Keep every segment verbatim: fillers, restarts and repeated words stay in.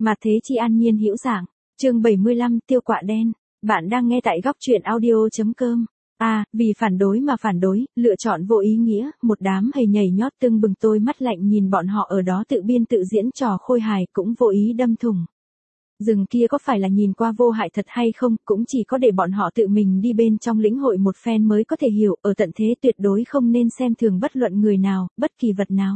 Mà thế chi an nhiên hữu giảng, chương bảy mươi lăm tiêu quạ đen, bạn đang nghe tại góc truyện audio.com. À, vì phản đối mà phản đối, lựa chọn vô ý nghĩa, một đám hầy nhảy nhót tưng bừng tôi mắt lạnh nhìn bọn họ ở đó tự biên tự diễn trò khôi hài cũng vô ý đâm thủng. Rừng kia có phải là nhìn qua vô hại thật hay không, cũng chỉ có để bọn họ tự mình đi bên trong lĩnh hội một phen mới có thể hiểu, ở tận thế tuyệt đối không nên xem thường bất luận người nào, bất kỳ vật nào.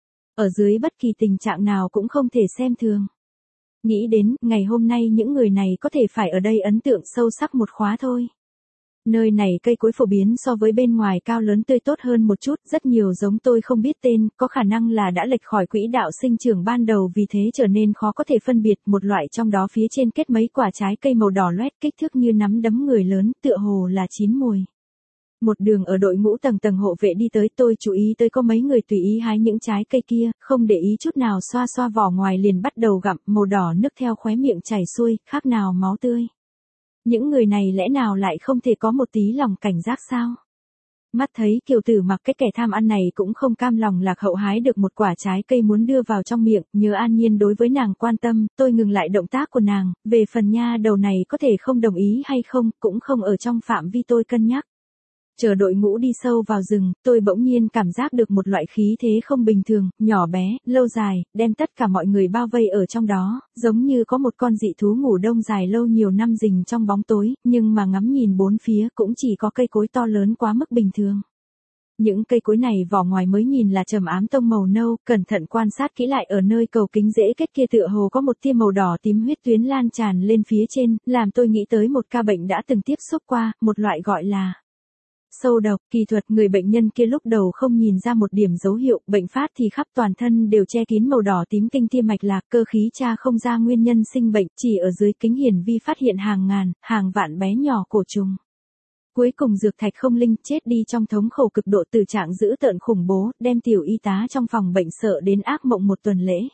Ở dưới bất kỳ tình trạng nào cũng không thể xem thường. Nghĩ đến, ngày hôm nay những người này có thể phải ở đây ấn tượng sâu sắc một khóa thôi. Nơi này cây cối phổ biến so với bên ngoài cao lớn tươi tốt hơn một chút, rất nhiều giống tôi không biết tên, có khả năng là đã lệch khỏi quỹ đạo sinh trưởng ban đầu vì thế trở nên khó có thể phân biệt, một loại trong đó phía trên kết mấy quả trái cây màu đỏ loét kích thước như nắm đấm người lớn, tựa hồ là chín mùi. Một đường ở đội ngũ tầng tầng hộ vệ đi tới, tôi chú ý tới có mấy người tùy ý hái những trái cây kia, không để ý chút nào xoa xoa vỏ ngoài liền bắt đầu gặm, màu đỏ nước theo khóe miệng chảy xuôi, khác nào máu tươi. Những người này lẽ nào lại không thể có một tí lòng cảnh giác sao? Mắt thấy Kiều Tử Mặc cái kẻ tham ăn này cũng không cam lòng lạc hậu hái được một quả trái cây muốn đưa vào trong miệng, nhớ an nhiên đối với nàng quan tâm, tôi ngừng lại động tác của nàng, về phần nha đầu này có thể không đồng ý hay không, cũng không ở trong phạm vi tôi cân nhắc. Chờ đội ngũ đi sâu vào rừng, tôi bỗng nhiên cảm giác được một loại khí thế không bình thường, nhỏ bé, lâu dài, đem tất cả mọi người bao vây ở trong đó, giống như có một con dị thú ngủ đông dài lâu nhiều năm rình trong bóng tối, nhưng mà ngắm nhìn bốn phía cũng chỉ có cây cối to lớn quá mức bình thường. Những cây cối này vỏ ngoài mới nhìn là trầm ám tông màu nâu, cẩn thận quan sát kỹ lại ở nơi cầu kính rễ kết kia tựa hồ có một tia màu đỏ tím huyết tuyến lan tràn lên phía trên, làm tôi nghĩ tới một ca bệnh đã từng tiếp xúc qua, một loại gọi là sâu độc. Kỳ thuật, người bệnh nhân kia lúc đầu không nhìn ra một điểm dấu hiệu, bệnh phát thì khắp toàn thân đều che kín màu đỏ tím kinh thiên mạch lạc, cơ khí tra không ra nguyên nhân sinh bệnh, chỉ ở dưới kính hiển vi phát hiện hàng ngàn, hàng vạn bé nhỏ cổ trùng. Cuối cùng dược thạch không linh, chết đi trong thống khổ cực độ, từ trạng dữ tợn khủng bố, đem tiểu y tá trong phòng bệnh sợ đến ác mộng một tuần lễ.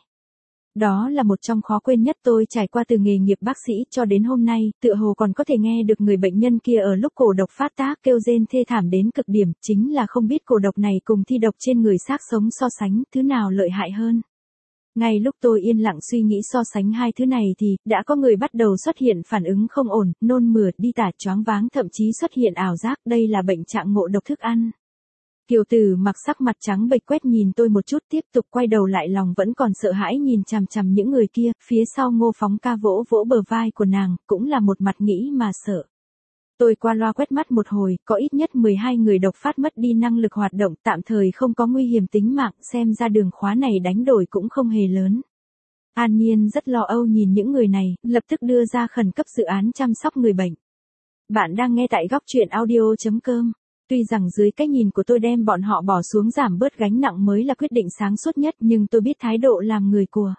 Đó là một trong khó quên nhất tôi trải qua từ nghề nghiệp bác sĩ cho đến hôm nay, tựa hồ còn có thể nghe được người bệnh nhân kia ở lúc cổ độc phát tác kêu rên thê thảm đến cực điểm, chính là không biết cổ độc này cùng thi độc trên người xác sống so sánh, thứ nào lợi hại hơn. Ngay lúc tôi yên lặng suy nghĩ so sánh hai thứ này thì, đã có người bắt đầu xuất hiện phản ứng không ổn, nôn mửa, đi tả, choáng váng, thậm chí xuất hiện ảo giác, đây là bệnh trạng ngộ độc thức ăn. Kiều Tử Mặc sắc mặt trắng bệch quét nhìn tôi một chút, tiếp tục quay đầu lại, lòng vẫn còn sợ hãi nhìn chằm chằm những người kia, phía sau Ngô Phóng Ca vỗ vỗ bờ vai của nàng, cũng là một mặt nghĩ mà sợ. Tôi qua loa quét mắt một hồi, có ít nhất mười hai người độc phát mất đi năng lực hoạt động, tạm thời không có nguy hiểm tính mạng, xem ra đường khóa này đánh đổi cũng không hề lớn. An Nhiên rất lo âu nhìn những người này, lập tức đưa ra khẩn cấp dự án chăm sóc người bệnh. Bạn đang nghe tại góc truyện audio.com. Tuy rằng dưới cái nhìn của tôi đem bọn họ bỏ xuống giảm bớt gánh nặng mới là quyết định sáng suốt nhất, nhưng tôi biết thái độ làm người của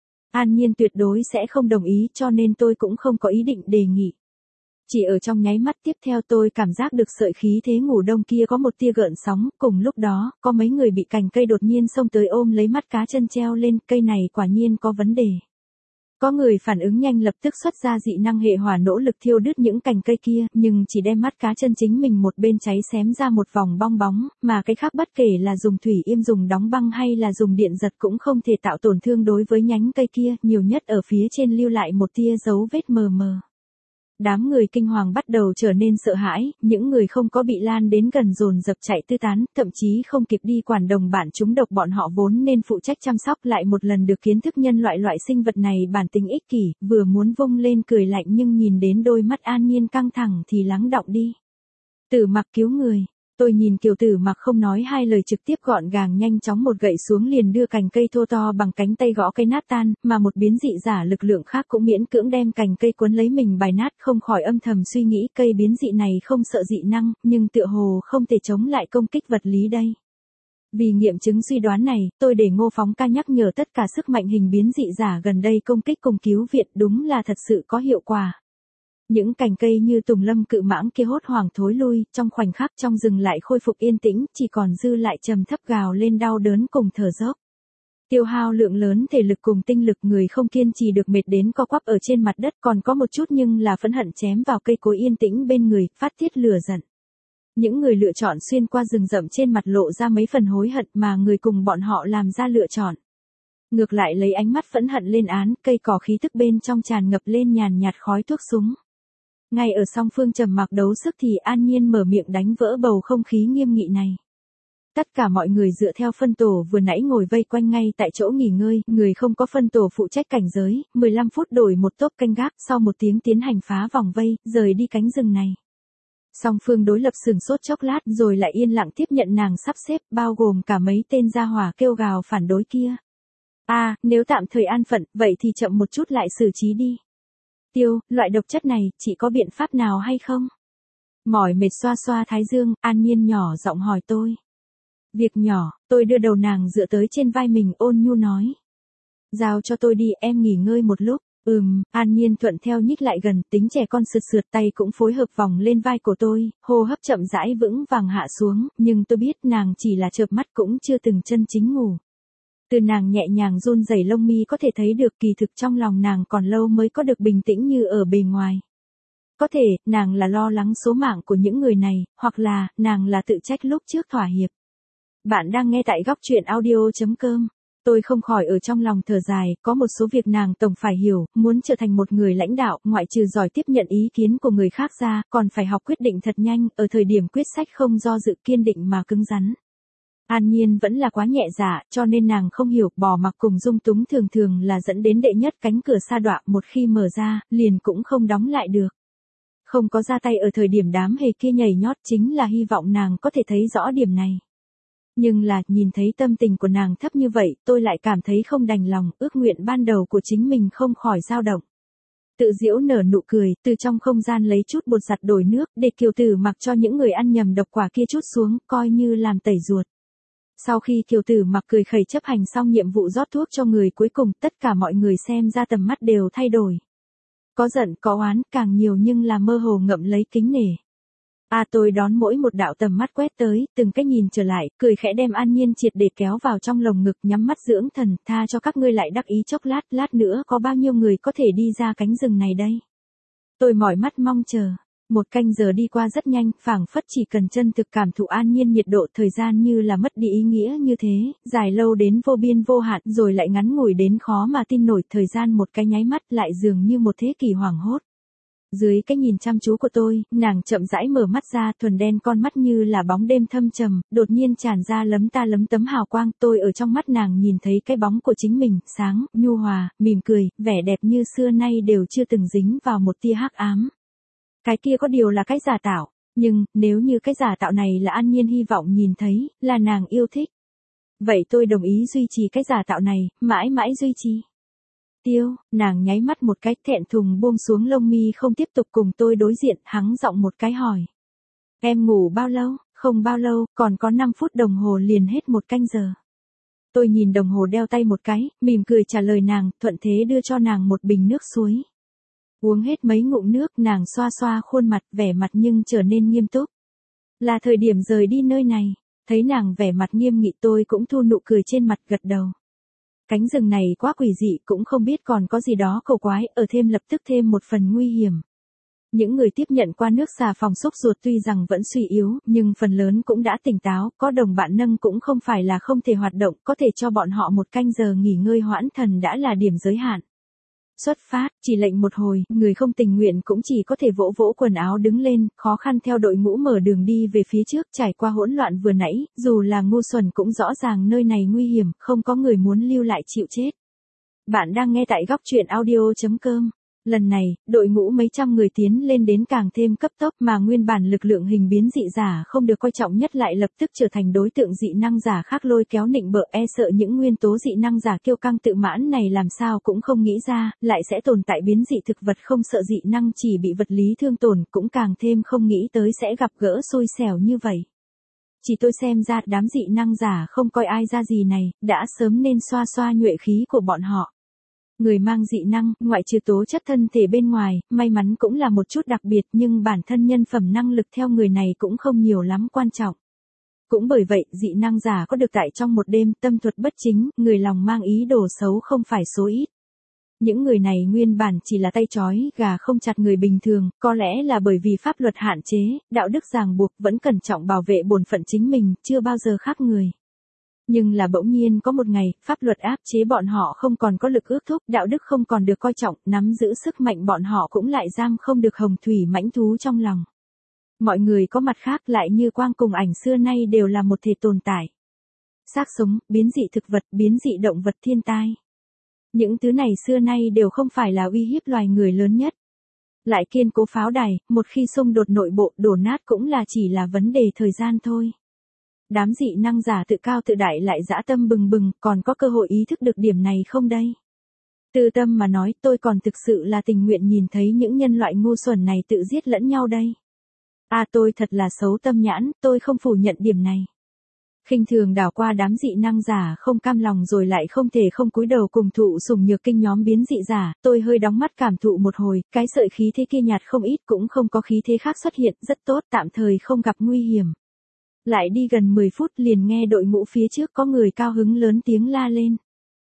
An Nhiên tuyệt đối sẽ không đồng ý, cho nên tôi cũng không có ý định đề nghị. Chỉ ở trong nháy mắt tiếp theo tôi cảm giác được sợi khí thế ngủ đông kia có một tia gợn sóng, cùng lúc đó, có mấy người bị cành cây đột nhiên xông tới ôm lấy mắt cá chân treo lên, cây này quả nhiên có vấn đề. Có người phản ứng nhanh lập tức xuất ra dị năng hệ hỏa nỗ lực thiêu đứt những cành cây kia, nhưng chỉ đem mắt cá chân chính mình một bên cháy xém ra một vòng bong bóng, mà cái khác bất kể là dùng thủy yêm, dùng đóng băng hay là dùng điện giật cũng không thể tạo tổn thương đối với nhánh cây kia, nhiều nhất ở phía trên lưu lại một tia dấu vết mờ mờ. Đám người kinh hoàng bắt đầu trở nên sợ hãi, những người không có bị lan đến gần dồn dập chạy tứ tán, thậm chí không kịp đi quản đồng bạn chúng độc bọn họ vốn nên phụ trách chăm sóc lại một lần được kiến thức nhân loại loại sinh vật này bản tính ích kỷ, vừa muốn vung lên cười lạnh nhưng nhìn đến đôi mắt An Nhiên căng thẳng thì lắng đọng đi. Tử Mặc cứu người. Tôi nhìn Kiều Tử Mặc không nói hai lời trực tiếp gọn gàng nhanh chóng một gậy xuống liền đưa cành cây thô to bằng cánh tay gõ cây nát tan, mà một biến dị giả lực lượng khác cũng miễn cưỡng đem cành cây cuốn lấy mình bài nát, không khỏi âm thầm suy nghĩ cây biến dị này không sợ dị năng, nhưng tựa hồ không thể chống lại công kích vật lý đây. Vì nghiệm chứng suy đoán này, tôi để Ngô Phóng Ca nhắc nhở tất cả sức mạnh hình biến dị giả gần đây công kích cùng cứu viện, đúng là thật sự có hiệu quả. Những cành cây như tùng lâm cự mãng kia hốt hoảng thối lui, trong khoảnh khắc trong rừng lại khôi phục yên tĩnh, chỉ còn dư lại trầm thấp gào lên đau đớn cùng thở dốc. Tiêu hao lượng lớn thể lực cùng tinh lực, người không kiên trì được mệt đến co quắp ở trên mặt đất, còn có một chút nhưng là phẫn hận chém vào cây cối yên tĩnh bên người, phát tiết lửa giận. Những người lựa chọn xuyên qua rừng rậm trên mặt lộ ra mấy phần hối hận, mà người cùng bọn họ làm ra lựa chọn Ngược lại lấy ánh mắt phẫn hận lên án, cây cỏ khí tức bên trong tràn ngập lên nhàn nhạt khói thuốc súng. Ngay ở song phương trầm mặc đấu sức thì An Nhiên mở miệng đánh vỡ bầu không khí nghiêm nghị này. Tất cả mọi người dựa theo phân tổ vừa nãy ngồi vây quanh ngay tại chỗ nghỉ ngơi, người không có phân tổ phụ trách cảnh giới, mười lăm phút đổi một tốp canh gác, sau một tiếng tiến hành phá vòng vây, rời đi cánh rừng này. Song phương đối lập sừng sốt chốc lát rồi lại yên lặng tiếp nhận nàng sắp xếp, bao gồm cả mấy tên gia hỏa kêu gào phản đối kia. À, nếu tạm thời an phận, vậy thì chậm một chút lại xử trí đi. Tiêu, loại độc chất này, chị có biện pháp nào hay không? Mỏi mệt xoa xoa thái dương, An Nhiên nhỏ giọng hỏi tôi. Việc nhỏ, tôi đưa đầu nàng dựa tới trên vai mình ôn nhu nói. Giao cho tôi đi, em nghỉ ngơi một lúc. Ừm, An Nhiên thuận theo nhích lại gần, tính trẻ con sượt sượt tay cũng phối hợp vòng lên vai của tôi, hô hấp chậm rãi vững vàng hạ xuống, nhưng tôi biết nàng chỉ là chợp mắt cũng chưa từng chân chính ngủ. Từ nàng nhẹ nhàng run rẩy lông mi có thể thấy được kỳ thực trong lòng nàng còn lâu mới có được bình tĩnh như ở bề ngoài. Có thể, nàng là lo lắng số mạng của những người này, hoặc là, nàng là tự trách lúc trước thỏa hiệp. Bạn đang nghe tại góc truyện audio chấm com. Tôi không khỏi ở trong lòng thở dài, có một số việc nàng tổng phải hiểu, muốn trở thành một người lãnh đạo, ngoại trừ giỏi tiếp nhận ý kiến của người khác ra, còn phải học quyết định thật nhanh, ở thời điểm quyết sách không do dự kiên định mà cứng rắn. An Nhiên vẫn là quá nhẹ dạ, cho nên nàng không hiểu, bỏ mặc cùng dung túng thường thường là dẫn đến đệ nhất cánh cửa sa đọa, một khi mở ra, liền cũng không đóng lại được. Không có ra tay ở thời điểm đám hề kia nhảy nhót chính là hy vọng nàng có thể thấy rõ điểm này. Nhưng là, nhìn thấy tâm tình của nàng thấp như vậy, tôi lại cảm thấy không đành lòng, ước nguyện ban đầu của chính mình không khỏi dao động. Tự giễu nở nụ cười, từ trong không gian lấy chút bột giặt đổi nước, để Kiều Tử Mặc cho những người ăn nhầm độc quả kia chút xuống, coi như làm tẩy ruột. Sau khi Kiều Tử Mặc cười khẩy chấp hành xong nhiệm vụ rót thuốc cho người cuối cùng, tất cả mọi người xem ra tầm mắt đều thay đổi. Có giận, có oán, càng nhiều nhưng là mơ hồ ngậm lấy kính nể. À tôi đón mỗi một đạo tầm mắt quét tới, từng cách nhìn trở lại, cười khẽ đem An Nhiên triệt để kéo vào trong lồng ngực, nhắm mắt dưỡng thần, tha cho các ngươi lại đắc ý chốc lát, lát nữa có bao nhiêu người có thể đi ra cánh rừng này đây. Tôi mỏi mắt mong chờ. Một canh giờ đi qua rất nhanh, phảng phất chỉ cần chân thực cảm thụ An Nhiên nhiệt độ, thời gian như là mất đi ý nghĩa như thế, dài lâu đến vô biên vô hạn, rồi lại ngắn ngủi đến khó mà tin nổi, thời gian một cái nháy mắt lại dường như một thế kỷ hoảng hốt. Dưới cái nhìn chăm chú của tôi, nàng chậm rãi mở mắt ra, thuần đen con mắt như là bóng đêm thâm trầm, đột nhiên tràn ra lấm ta lấm tấm hào quang, tôi ở trong mắt nàng nhìn thấy cái bóng của chính mình, sáng, nhu hòa, mỉm cười, vẻ đẹp như xưa nay đều chưa từng dính vào một tia hắc ám. Cái kia có điều là cái giả tạo, nhưng, nếu như cái giả tạo này là An Nhiên hy vọng nhìn thấy, là nàng yêu thích. Vậy tôi đồng ý duy trì cái giả tạo này, mãi mãi duy trì. Tiêu, nàng nháy mắt một cái, thẹn thùng buông xuống lông mi không tiếp tục cùng tôi đối diện, hắng giọng một cái hỏi. Em ngủ bao lâu? Không bao lâu, còn có năm phút đồng hồ liền hết một canh giờ. Tôi nhìn đồng hồ đeo tay một cái, mỉm cười trả lời nàng, thuận thế đưa cho nàng một bình nước suối. Uống hết mấy ngụm nước, nàng xoa xoa khuôn mặt, vẻ mặt nhưng trở nên nghiêm túc. Là thời điểm rời đi nơi này, thấy nàng vẻ mặt nghiêm nghị tôi cũng thu nụ cười trên mặt, gật đầu. Cánh rừng này quá quỷ dị, cũng không biết còn có gì đó cầu quái, ở thêm lập tức thêm một phần nguy hiểm. Những người tiếp nhận qua nước xà phòng xúc ruột tuy rằng vẫn suy yếu, nhưng phần lớn cũng đã tỉnh táo, có đồng bạn nâng cũng không phải là không thể hoạt động, có thể cho bọn họ một canh giờ nghỉ ngơi hoãn thần đã là điểm giới hạn. Xuất phát, chỉ lệnh một hồi, người không tình nguyện cũng chỉ có thể vỗ vỗ quần áo đứng lên, khó khăn theo đội ngũ mở đường đi về phía trước, trải qua hỗn loạn vừa nãy, dù là ngu xuẩn cũng rõ ràng nơi này nguy hiểm, không có người muốn lưu lại chịu chết. Bạn đang nghe tại góc truyện audio chấm com. Lần này, đội ngũ mấy trăm người tiến lên đến càng thêm cấp tốc, mà nguyên bản lực lượng hình biến dị giả không được coi trọng nhất lại lập tức trở thành đối tượng dị năng giả khác lôi kéo nịnh bợ, e sợ những nguyên tố dị năng giả kiêu căng tự mãn này làm sao cũng không nghĩ ra, lại sẽ tồn tại biến dị thực vật không sợ dị năng chỉ bị vật lý thương tổn, cũng càng thêm không nghĩ tới sẽ gặp gỡ xui xẻo như vậy. Chỉ tôi xem ra đám dị năng giả không coi ai ra gì này, đã sớm nên xoa xoa nhuệ khí của bọn họ. Người mang dị năng, ngoại trừ tố chất thân thể bên ngoài, may mắn cũng là một chút đặc biệt, nhưng bản thân nhân phẩm năng lực theo người này cũng không nhiều lắm quan trọng. Cũng bởi vậy, dị năng giả có được tại trong một đêm, tâm thuật bất chính, người lòng mang ý đồ xấu không phải số ít. Những người này nguyên bản chỉ là tay trói gà không chặt người bình thường, có lẽ là bởi vì pháp luật hạn chế, đạo đức ràng buộc, vẫn cẩn trọng bảo vệ bổn phận chính mình, chưa bao giờ khác người. Nhưng là bỗng nhiên có một ngày, pháp luật áp chế bọn họ không còn có lực ước thúc, đạo đức không còn được coi trọng, nắm giữ sức mạnh bọn họ cũng lại giam không được hồng thủy mãnh thú trong lòng. Mọi người có mặt khác lại như quang cùng ảnh xưa nay đều là một thể tồn tại. Xác sống, biến dị thực vật, biến dị động vật thiên tai. Những thứ này xưa nay đều không phải là uy hiếp loài người lớn nhất. Lại kiên cố pháo đài, một khi xung đột nội bộ đổ nát cũng là chỉ là vấn đề thời gian thôi. Đám dị năng giả tự cao tự đại lại dã tâm bừng bừng, còn có cơ hội ý thức được điểm này không đây? Từ tâm mà nói, tôi còn thực sự là tình nguyện nhìn thấy những nhân loại ngu xuẩn này tự giết lẫn nhau đây. À tôi thật là xấu tâm nhãn, tôi không phủ nhận điểm này. Khinh thường đảo qua đám dị năng giả không cam lòng rồi lại không thể không cúi đầu cùng thụ sủng nhược kinh nhóm biến dị giả, tôi hơi đóng mắt cảm thụ một hồi, cái sợi khí thế kia nhạt không ít cũng không có khí thế khác xuất hiện, rất tốt, tạm thời không gặp nguy hiểm. Lại đi gần mười phút liền nghe đội ngũ phía trước có người cao hứng lớn tiếng la lên.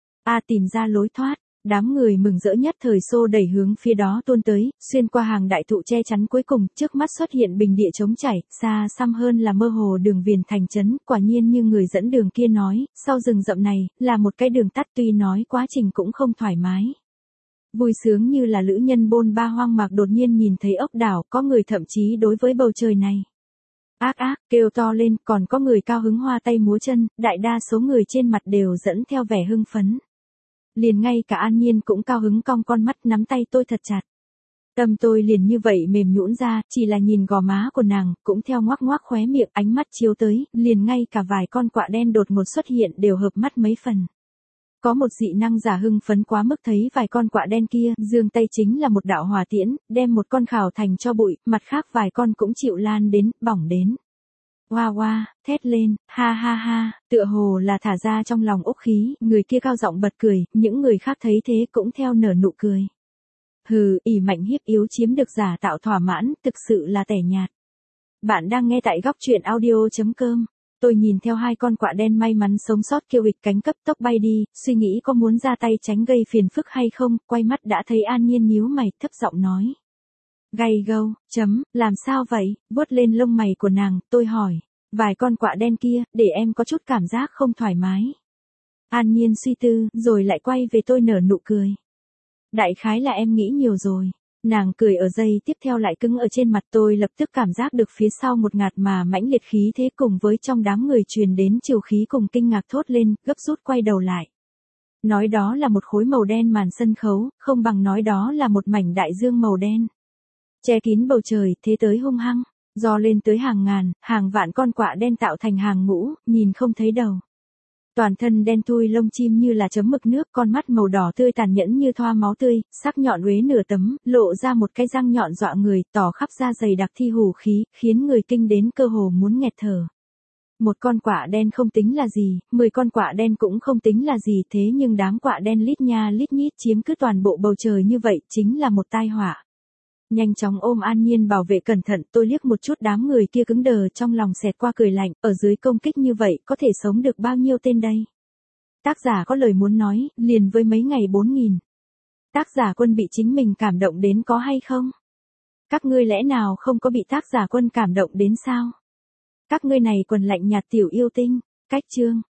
A tìm ra lối thoát, đám người mừng rỡ nhất thời xô đẩy hướng phía đó tuôn tới, xuyên qua hàng đại thụ che chắn cuối cùng, trước mắt xuất hiện bình địa trống chảy, xa xăm hơn là mơ hồ đường viền thành trấn, quả nhiên như người dẫn đường kia nói, sau rừng rậm này, là một cái đường tắt tuy nói quá trình cũng không thoải mái. Vui sướng như là lữ nhân bôn ba hoang mạc đột nhiên nhìn thấy ốc đảo, có người thậm chí đối với bầu trời này. Ác ác, kêu to lên, còn có người cao hứng hoa tay múa chân, đại đa số người trên mặt đều dẫn theo vẻ hưng phấn. Liền ngay cả An Nhiên cũng cao hứng cong con mắt nắm tay tôi thật chặt. Tâm tôi liền như vậy mềm nhũn ra, chỉ là nhìn gò má của nàng, cũng theo ngoác ngoác khóe miệng ánh mắt chiếu tới, liền ngay cả vài con quạ đen đột ngột xuất hiện đều hợp mắt mấy phần. Có một dị năng giả hưng phấn quá mức thấy vài con quạ đen kia, giương tay chính là một đạo hỏa tiễn, đem một con khảo thành cho bụi, mặt khác vài con cũng chịu lan đến, bỏng đến. Hoa hoa, thét lên, ha ha ha, tựa hồ là thả ra trong lòng ốc khí, người kia cao giọng bật cười, những người khác thấy thế cũng theo nở nụ cười. Hừ, ỷ mạnh hiếp yếu chiếm được giả tạo thỏa mãn, thực sự là tẻ nhạt. Bạn đang nghe tại góc truyện audio chấm com. Tôi nhìn theo hai con quạ đen may mắn sống sót kêu ịch cánh cấp tốc bay đi, suy nghĩ có muốn ra tay tránh gây phiền phức hay không, quay mắt đã thấy An Nhiên nhíu mày, thấp giọng nói. Gay gâu, chấm, làm sao vậy, vuốt lên lông mày của nàng, tôi hỏi, vài con quạ đen kia, để em có chút cảm giác không thoải mái. An Nhiên suy tư, rồi lại quay về tôi nở nụ cười. Đại khái là em nghĩ nhiều rồi. Nàng cười ở giây tiếp theo lại cứng ở trên mặt tôi lập tức cảm giác được phía sau một ngạt mà mãnh liệt khí thế cùng với trong đám người truyền đến chiều khí cùng kinh ngạc thốt lên, gấp rút quay đầu lại. Nói đó là một khối màu đen màn sân khấu, không bằng nói đó là một mảnh đại dương màu đen. Che kín bầu trời, thế tới hung hăng, do lên tới hàng ngàn, hàng vạn con quạ đen tạo thành hàng ngũ, nhìn không thấy đầu. Toàn thân đen thui lông chim như là chấm mực nước, con mắt màu đỏ tươi tàn nhẫn như thoa máu tươi, sắc nhọn uế nửa tấm, lộ ra một cái răng nhọn dọa người, tỏ khắp da dày đặc thi hù khí, khiến người kinh đến cơ hồ muốn nghẹt thở. Một con quạ đen không tính là gì, mười con quạ đen cũng không tính là gì, thế nhưng đám quạ đen lít nha lít nhít chiếm cứ toàn bộ bầu trời như vậy, chính là một tai họa. Nhanh chóng ôm An Nhiên bảo vệ cẩn thận, tôi liếc một chút đám người kia cứng đờ trong lòng xẹt qua cười lạnh, ở dưới công kích như vậy, có thể sống được bao nhiêu tên đây? Tác giả có lời muốn nói, liền với mấy ngày bốn nghìn. Tác giả Quân bị chính mình cảm động đến có hay không? Các ngươi lẽ nào không có bị tác giả Quân cảm động đến sao? Các ngươi này quần lạnh nhạt tiểu yêu tinh, cách chương.